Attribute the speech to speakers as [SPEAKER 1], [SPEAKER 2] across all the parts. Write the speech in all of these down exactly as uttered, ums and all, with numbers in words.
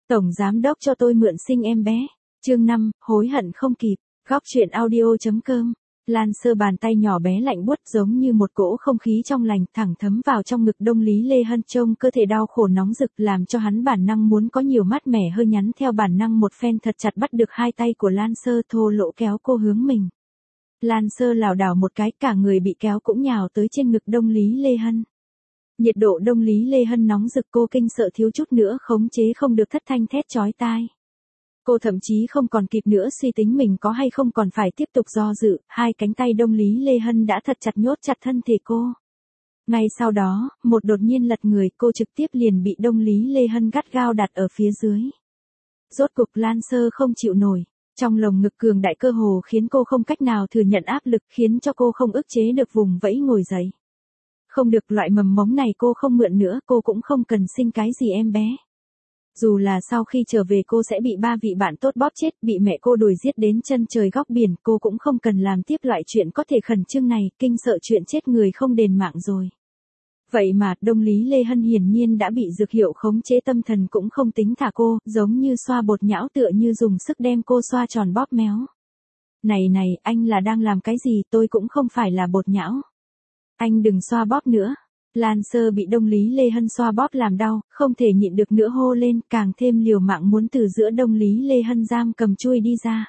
[SPEAKER 1] Tổng giám đốc cho tôi mượn sinh em bé. Chương năm, hối hận không kịp. Góc truyện audio.com. Lan Sơ bàn tay nhỏ bé lạnh buốt giống như một cỗ không khí trong lành thẳng thấm vào trong ngực Đông Lý Lê Hân, trông cơ thể đau khổ nóng rực làm cho hắn bản năng muốn có nhiều mát mẻ hơi nhắn theo bản năng một phen thật chặt bắt được hai tay của Lan Sơ thô lỗ kéo cô hướng mình. Lan Sơ lảo đảo một cái cả người bị kéo cũng nhào tới trên ngực Đông Lý Lê Hân. Nhiệt độ Đông Lý Lê Hân nóng rực cô kinh sợ thiếu chút nữa khống chế không được thất thanh thét chói tai. Cô thậm chí không còn kịp nữa suy tính mình có hay không còn phải tiếp tục do dự, hai cánh tay Đông Lý Lê Hân đã thật chặt nhốt chặt thân thể cô. Ngay sau đó, một đột nhiên lật người cô trực tiếp liền bị Đông Lý Lê Hân gắt gao đặt ở phía dưới. Rốt cục Lan Sơ không chịu nổi, trong lồng ngực cường đại cơ hồ khiến cô không cách nào thừa nhận áp lực khiến cho cô không ức chế được vùng vẫy ngồi dậy. Không được, loại mầm mống này cô không mượn nữa, cô cũng không cần sinh cái gì em bé. Dù là sau khi trở về cô sẽ bị ba vị bạn tốt bóp chết, bị mẹ cô đuổi giết đến chân trời góc biển, cô cũng không cần làm tiếp loại chuyện có thể khẩn trương này, kinh sợ chuyện chết người không đền mạng rồi. Vậy mà, Đông Lý Lê Hân hiển nhiên đã bị dược hiệu khống chế tâm thần cũng không tính thả cô, giống như xoa bột nhão tựa như dùng sức đem cô xoa tròn bóp méo. Này này, anh là đang làm cái gì, tôi cũng không phải là bột nhão. Anh đừng xoa bóp nữa. Lan Sơ bị Đông Lý Lê Hân xoa bóp làm đau, không thể nhịn được nữa hô lên, càng thêm liều mạng muốn từ giữa Đông Lý Lê Hân giam cầm chui đi ra.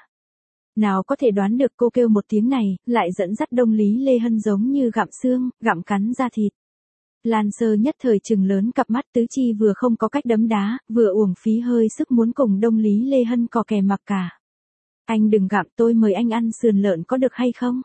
[SPEAKER 1] Nào có thể đoán được cô kêu một tiếng này, lại dẫn dắt Đông Lý Lê Hân giống như gặm xương, gặm cắn da thịt. Lan Sơ nhất thời trừng lớn cặp mắt tứ chi vừa không có cách đấm đá, vừa uổng phí hơi sức muốn cùng Đông Lý Lê Hân cò kè mặc cả. Anh đừng gặm, tôi mời anh ăn sườn lợn có được hay không?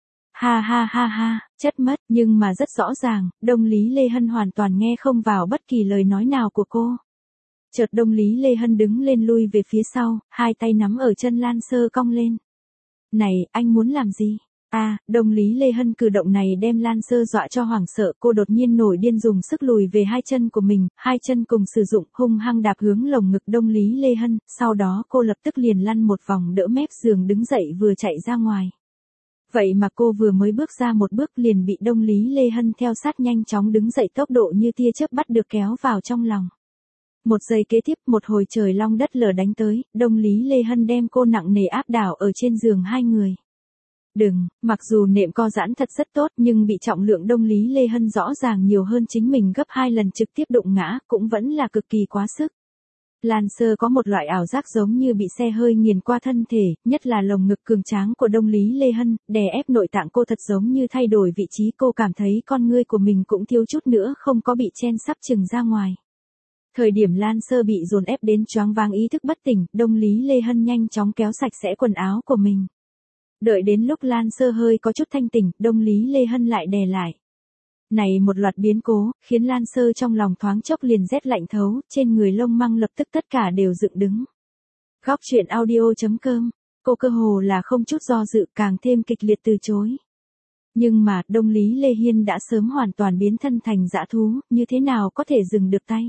[SPEAKER 1] Ha ha ha ha, chất mất, nhưng mà rất rõ ràng, Đông Lý Lê Hân hoàn toàn nghe không vào bất kỳ lời nói nào của cô. Chợt Đông Lý Lê Hân đứng lên lui về phía sau, hai tay nắm ở chân Lan Sơ cong lên. Này, anh muốn làm gì? À, Đông Lý Lê Hân cử động này đem Lan Sơ dọa cho hoảng sợ, cô đột nhiên nổi điên dùng sức lùi về hai chân của mình, hai chân cùng sử dụng hung hăng đạp hướng lồng ngực Đông Lý Lê Hân, sau đó cô lập tức liền lăn một vòng đỡ mép giường đứng dậy vừa chạy ra ngoài. Vậy mà cô vừa mới bước ra một bước liền bị Đông Lý Lê Hân theo sát nhanh chóng đứng dậy tốc độ như tia chớp bắt được kéo vào trong lòng. Một giây kế tiếp một hồi trời long đất lở đánh tới, Đông Lý Lê Hân đem cô nặng nề áp đảo ở trên giường hai người. Đừng, mặc dù nệm co giãn thật rất tốt nhưng bị trọng lượng Đông Lý Lê Hân rõ ràng nhiều hơn chính mình gấp hai lần trực tiếp đụng ngã cũng vẫn là cực kỳ quá sức. Lan Sơ có một loại ảo giác giống như bị xe hơi nghiền qua thân thể, nhất là lồng ngực cường tráng của Đông Lý Lê Hân, đè ép nội tạng cô thật giống như thay đổi vị trí, cô cảm thấy con ngươi của mình cũng thiếu chút nữa không có bị chen sắp chừng ra ngoài. Thời điểm Lan Sơ bị dồn ép đến choáng váng ý thức bất tỉnh, Đông Lý Lê Hân nhanh chóng kéo sạch sẽ quần áo của mình. Đợi đến lúc Lan Sơ hơi có chút thanh tỉnh, Đông Lý Lê Hân lại đè lại. Này một loạt biến cố, khiến Lan Sơ trong lòng thoáng chốc liền rét lạnh thấu, trên người lông măng lập tức tất cả đều dựng đứng. Góc truyện audio.com, cô cơ hồ là không chút do dự càng thêm kịch liệt từ chối. Nhưng mà, Đông Lý Lê Hiên đã sớm hoàn toàn biến thân thành dã thú, như thế nào có thể dừng được tay.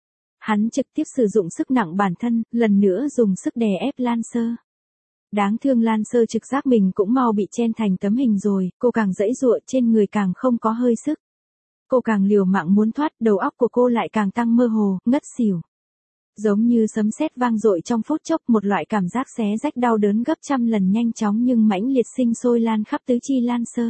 [SPEAKER 1] Hắn trực tiếp sử dụng sức nặng bản thân, lần nữa dùng sức đè ép Lan Sơ. Đáng thương Lan Sơ trực giác mình cũng mau bị chen thành tấm hình rồi, cô càng giãy giụa trên người càng không có hơi sức. Cô càng liều mạng muốn thoát, đầu óc của cô lại càng tăng mơ hồ, ngất xỉu. Giống như sấm sét vang dội trong phút chốc, một loại cảm giác xé rách đau đớn gấp trăm lần nhanh chóng nhưng mãnh liệt sinh sôi lan khắp tứ chi Lan Sơ.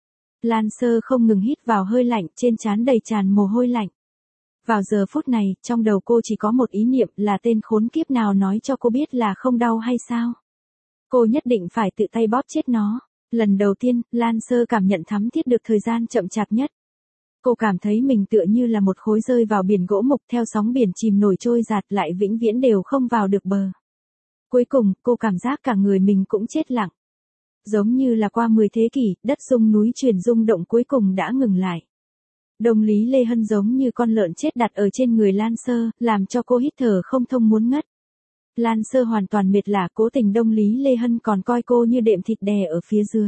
[SPEAKER 1] Lan Sơ không ngừng hít vào hơi lạnh, trên trán đầy tràn mồ hôi lạnh. Vào giờ phút này, trong đầu cô chỉ có một ý niệm là tên khốn kiếp nào nói cho cô biết là không đau hay sao. Cô nhất định phải tự tay bóp chết nó. Lần đầu tiên, Lan Sơ cảm nhận thắm thiết được thời gian chậm chạp nhất. Cô cảm thấy mình tựa như là một khối rơi vào biển gỗ mục theo sóng biển chìm nổi trôi giạt lại vĩnh viễn đều không vào được bờ. Cuối cùng, cô cảm giác cả người mình cũng chết lặng. Giống như là qua mười thế kỷ, đất rung núi chuyển rung động cuối cùng đã ngừng lại. Đông Lý Lê Hân giống như con lợn chết đặt ở trên người Lan Sơ, làm cho cô hít thở không thông muốn ngất. Lan Sơ hoàn toàn mệt lả, cố tình Đông Lý Lê Hân còn coi cô như đệm thịt đè ở phía dưới.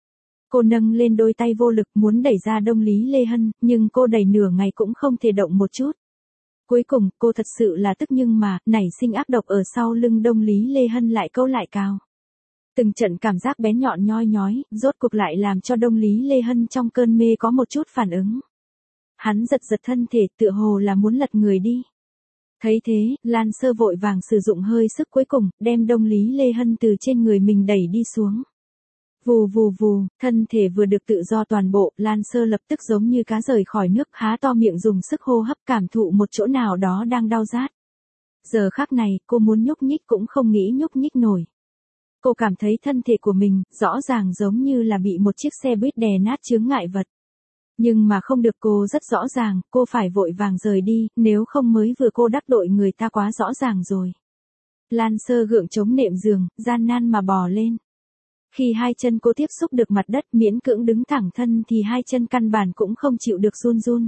[SPEAKER 1] Cô nâng lên đôi tay vô lực muốn đẩy ra Đông Lý Lê Hân, nhưng cô đẩy nửa ngày cũng không thể động một chút. Cuối cùng, cô thật sự là tức nhưng mà, nảy sinh ác độc ở sau lưng Đông Lý Lê Hân lại câu lại cào. Từng trận cảm giác bén nhọn nhoi nhói, rốt cuộc lại làm cho Đông Lý Lê Hân trong cơn mê có một chút phản ứng. Hắn giật giật thân thể tựa hồ là muốn lật người đi. Thấy thế, Lan Sơ vội vàng sử dụng hơi sức cuối cùng, đem Đông Lý Lê Hân từ trên người mình đẩy đi xuống. Vù vù vù, thân thể vừa được tự do toàn bộ, Lan Sơ lập tức giống như cá rời khỏi nước, há to miệng dùng sức hô hấp, cảm thụ một chỗ nào đó đang đau rát. Giờ khắc này, cô muốn nhúc nhích cũng không nghĩ nhúc nhích nổi. Cô cảm thấy thân thể của mình, rõ ràng giống như là bị một chiếc xe buýt đè nát chướng ngại vật. Nhưng mà không được, cô rất rõ ràng, cô phải vội vàng rời đi, nếu không mới vừa cô đắc tội người ta quá rõ ràng rồi. Lan Sơ gượng chống nệm giường, gian nan mà bò lên. Khi hai chân cô tiếp xúc được mặt đất miễn cưỡng đứng thẳng thân thì hai chân căn bản cũng không chịu được run run.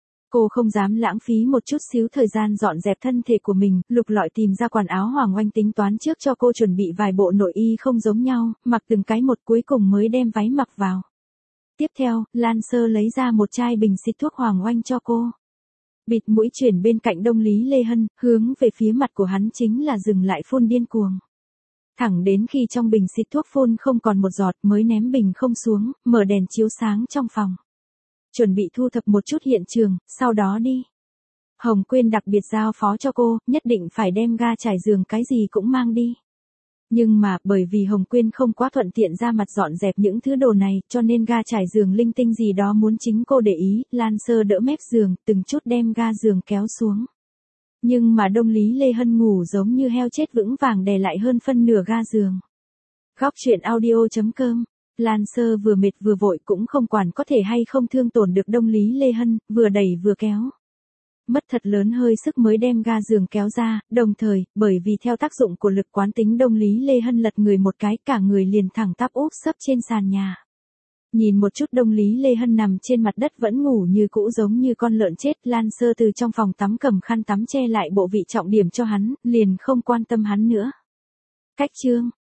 [SPEAKER 1] Cô không dám lãng phí một chút xíu thời gian dọn dẹp thân thể của mình, lục lọi tìm ra quần áo Hoàng Oanh tính toán trước cho cô chuẩn bị vài bộ nội y không giống nhau, mặc từng cái một cuối cùng mới đem váy mặc vào. Tiếp theo, Lan Sơ lấy ra một chai bình xịt thuốc Hoàng Oanh cho cô. Bịt mũi chuyển bên cạnh Đông Lý Lê Hân, hướng về phía mặt của hắn chính là dừng lại phun điên cuồng. Thẳng đến khi trong bình xịt thuốc phun không còn một giọt mới ném bình không xuống, mở đèn chiếu sáng trong phòng. Chuẩn bị thu thập một chút hiện trường, sau đó đi. Hồng Quyên đặc biệt giao phó cho cô, nhất định phải đem ga trải giường cái gì cũng mang đi. Nhưng mà, bởi vì Hồng Quyên không quá thuận tiện ra mặt dọn dẹp những thứ đồ này, cho nên ga trải giường linh tinh gì đó muốn chính cô để ý, Lan Sơ đỡ mép giường, từng chút đem ga giường kéo xuống. Nhưng mà Đông Lý Lê Hân ngủ giống như heo chết vững vàng đè lại hơn phân nửa ga giường. Góc truyện audio chấm com. Lan Sơ vừa mệt vừa vội cũng không quản có thể hay không thương tổn được Đông Lý Lê Hân, vừa đẩy vừa kéo. Mất thật lớn hơi sức mới đem ga giường kéo ra, đồng thời, bởi vì theo tác dụng của lực quán tính Đông Lý Lê Hân lật người một cái, cả người liền thẳng tắp úp sấp trên sàn nhà. Nhìn một chút Đông Lý Lê Hân nằm trên mặt đất vẫn ngủ như cũ giống như con lợn chết, Lan Sơ từ trong phòng tắm cầm khăn tắm che lại bộ vị trọng điểm cho hắn, liền không quan tâm hắn nữa. Cách chương